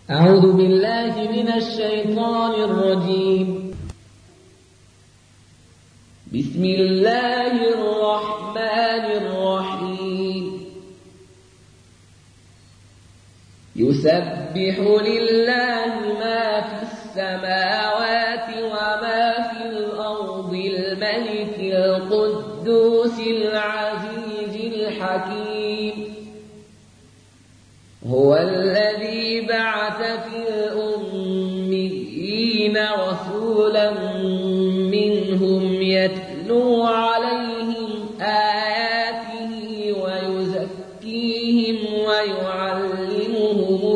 أعوذ بالله من الشيطان الرجيم. بسم الله الرحمن الرحيم. يسبح لله ما في السماوات وما في الأرض الملك القدوس العزيز الحكيم. هو الذي بعث في الأميين رسولا منهم يتلو عليهم آياته ويزكيهم ويعلمهم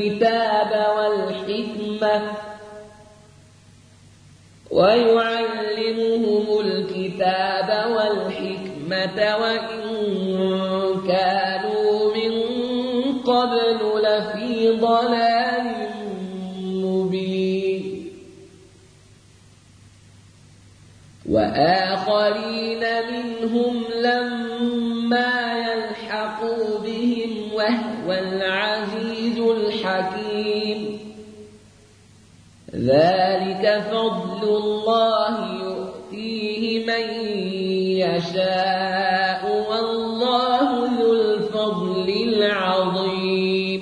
الكتاب والحكمة وإن كانوا من قبل لفي ضلال مبين. وآخرين منهم لما يلحقوا بهم وهو العزيز الحكيم. ذلك فضل الله يؤتيه من يشاء والله ذو الفضل العظيم.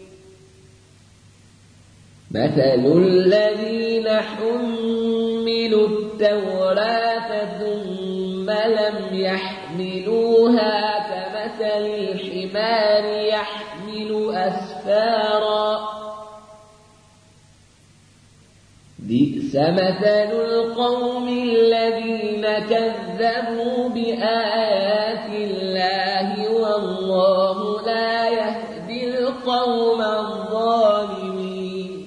مثل الذين حملوا التوراة ثم لم يحملوها كمثل الحمار يحمل أسفارا بئس مثل القوم الذين كذبوا بآيات الله والله لا يهدي القوم الظالمين.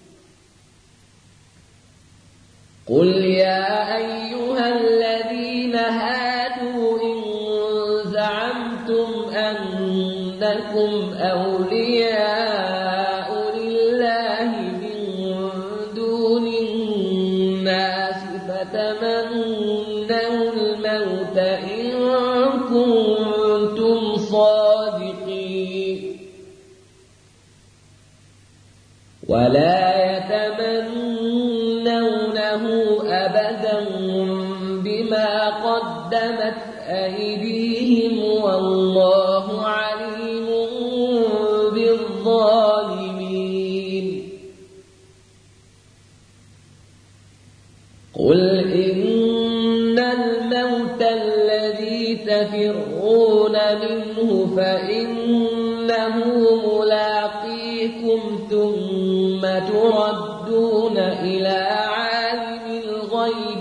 قل يا أيها الذين هادوا إن زعمتم أنكم أولياء لله من دون الناس فتمنوا الموت إن كنتم صادقين ولا يتمنونه أبدا بما قدمت أيديهم والله عليم بالظالمين. قل إن الموت الذي تفرون منه فإنه ملاقيكم ثم تردون إلى عالم الغيب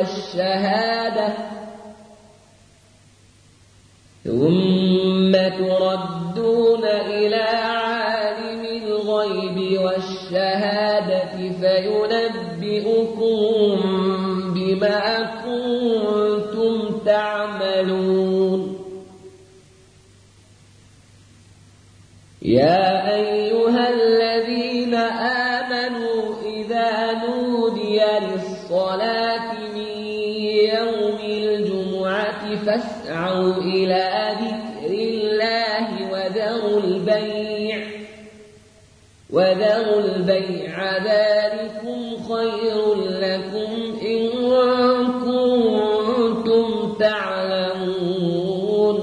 والشهادة فينبئكم بما كنتم تعملون. يا أيها الذين آمنوا إذا نودي للصلاة من يوم الجمعة فاسعوا إلى ذكر الله وذروا البيع ذلكم خير لكم إن كنتم تعلمون.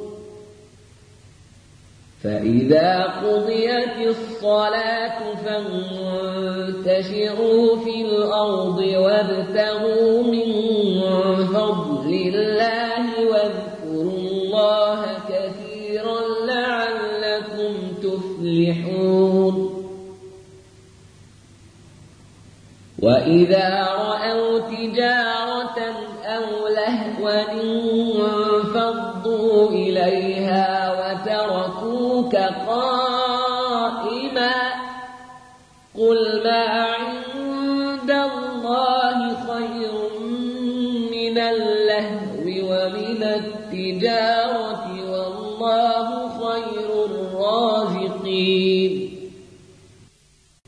فإذا قضيت الصلاة فانتشروا في الأرض وابتغوا من فضل الله واذكروا الله كثيرا لعلكم تفلحون. وإذا رأوا تجارة أو لهوا انفضوا إليها وتركوك قائما قل ما عند الله خير من اللهو ومن التجارة